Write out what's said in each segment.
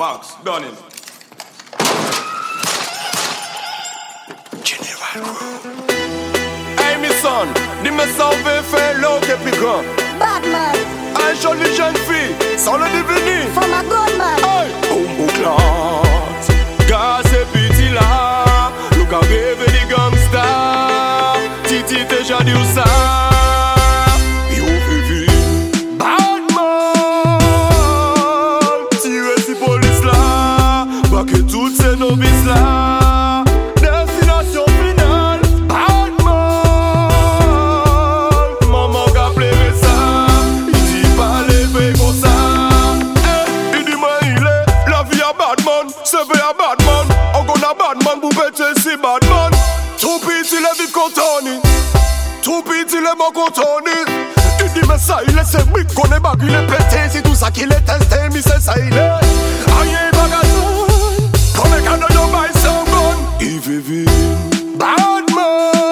Box, done him. Hey, mes son, dis-moi sauver, fais l'eau qui est plus grand. Batman, Un joli jeune fille, sans le devenir. for my gunman. Hey, Bombo Clat, gaz et petit là. Nous qu'à rêver des gangsters. Titi déjà dit où ça. Yo, Vivi, Batman. Tirer si police là. Braquer toutes ces novices là. Destination finale. Batman. Maman qu'a pleuré ça. Il dit pas lever comme ça. Eh, il dit moi il est. La vie à Batman. C'est vrai à Batman. On a Batman pour péter si Batman. Tout petit les vite contoni. Tout petit les bon contoni. Il dit mais ça il est c'est briques qu'on est bague il est pété. C'est tout ça qu'il est testé. Mais c'est ça il est. Aïe bagasson. Comme un cadeau yo bail son bon. Il veut vivre. Batman.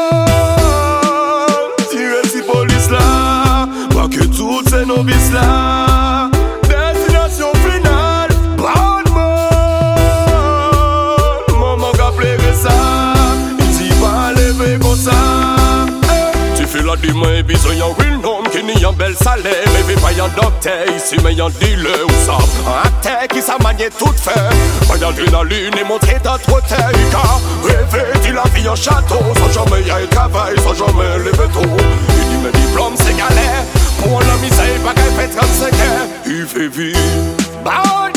Tirer si police là. Braquer toutes ces novices là. Destination finale. Batman. Maman qu'a pleuré ça. Il dit pas lever comme ça. Tu fais la demain et besoin y'a real nom qui n'y a bel salaire. Mais viens pas y'a docteur ici mais y'a dealer ou ça. Un acteur qui s'a manié toute fait. Pas d'adrénaline et montrer d'autres terres. Car rêver dit la vie en château. Sans jamais y'a un travail, sans jamais lever tôt. Il dit mes diplômes c'est galère. Pour la misère pas qu'elle fait 35 heures. Il fait vivre. Bad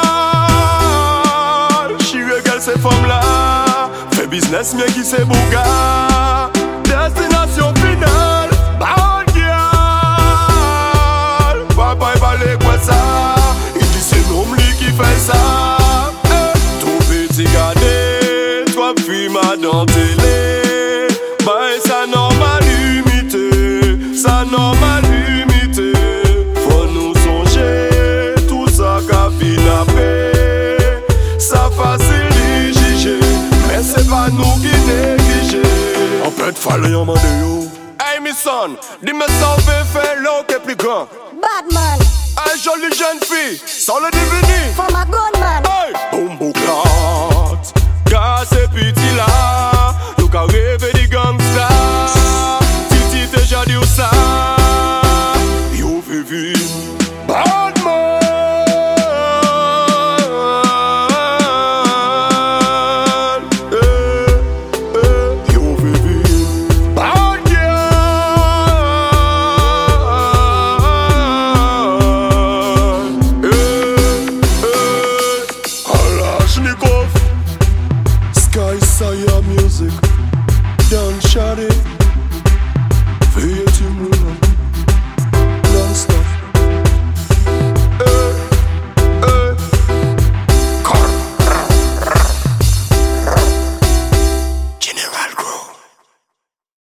girl. She régale ces femmes là. Fait business mieux qui c'est bouga. Destination finale. Bad girl. Papa il valait quoi ça. Il dit c'est l'homme lui qui fait ça. Tout petit gardé. Toi filles ma dans télé. Bah ça normal limité. Ça normal limité. Faut nous songer. Tout ça qu'a finapé. Ça facile d'y juger. Mais c'est pas nous qui négliger. En fait, fallait en demander yo. Hey, mes son, dis-moi sauver, fais l'eau qui est plus grand. Batman, Un joli jeune fille, sans le devenir. for my gunman. Hey, Bombo Clat, gaz et petit là. Nous qu'à rêver des gangsters. Titi déjà dit où ça. Yo, Vivi, Batman. Yo, Vivi, bad girl. Kalashnikov, Sky Saya Music, Young Shady.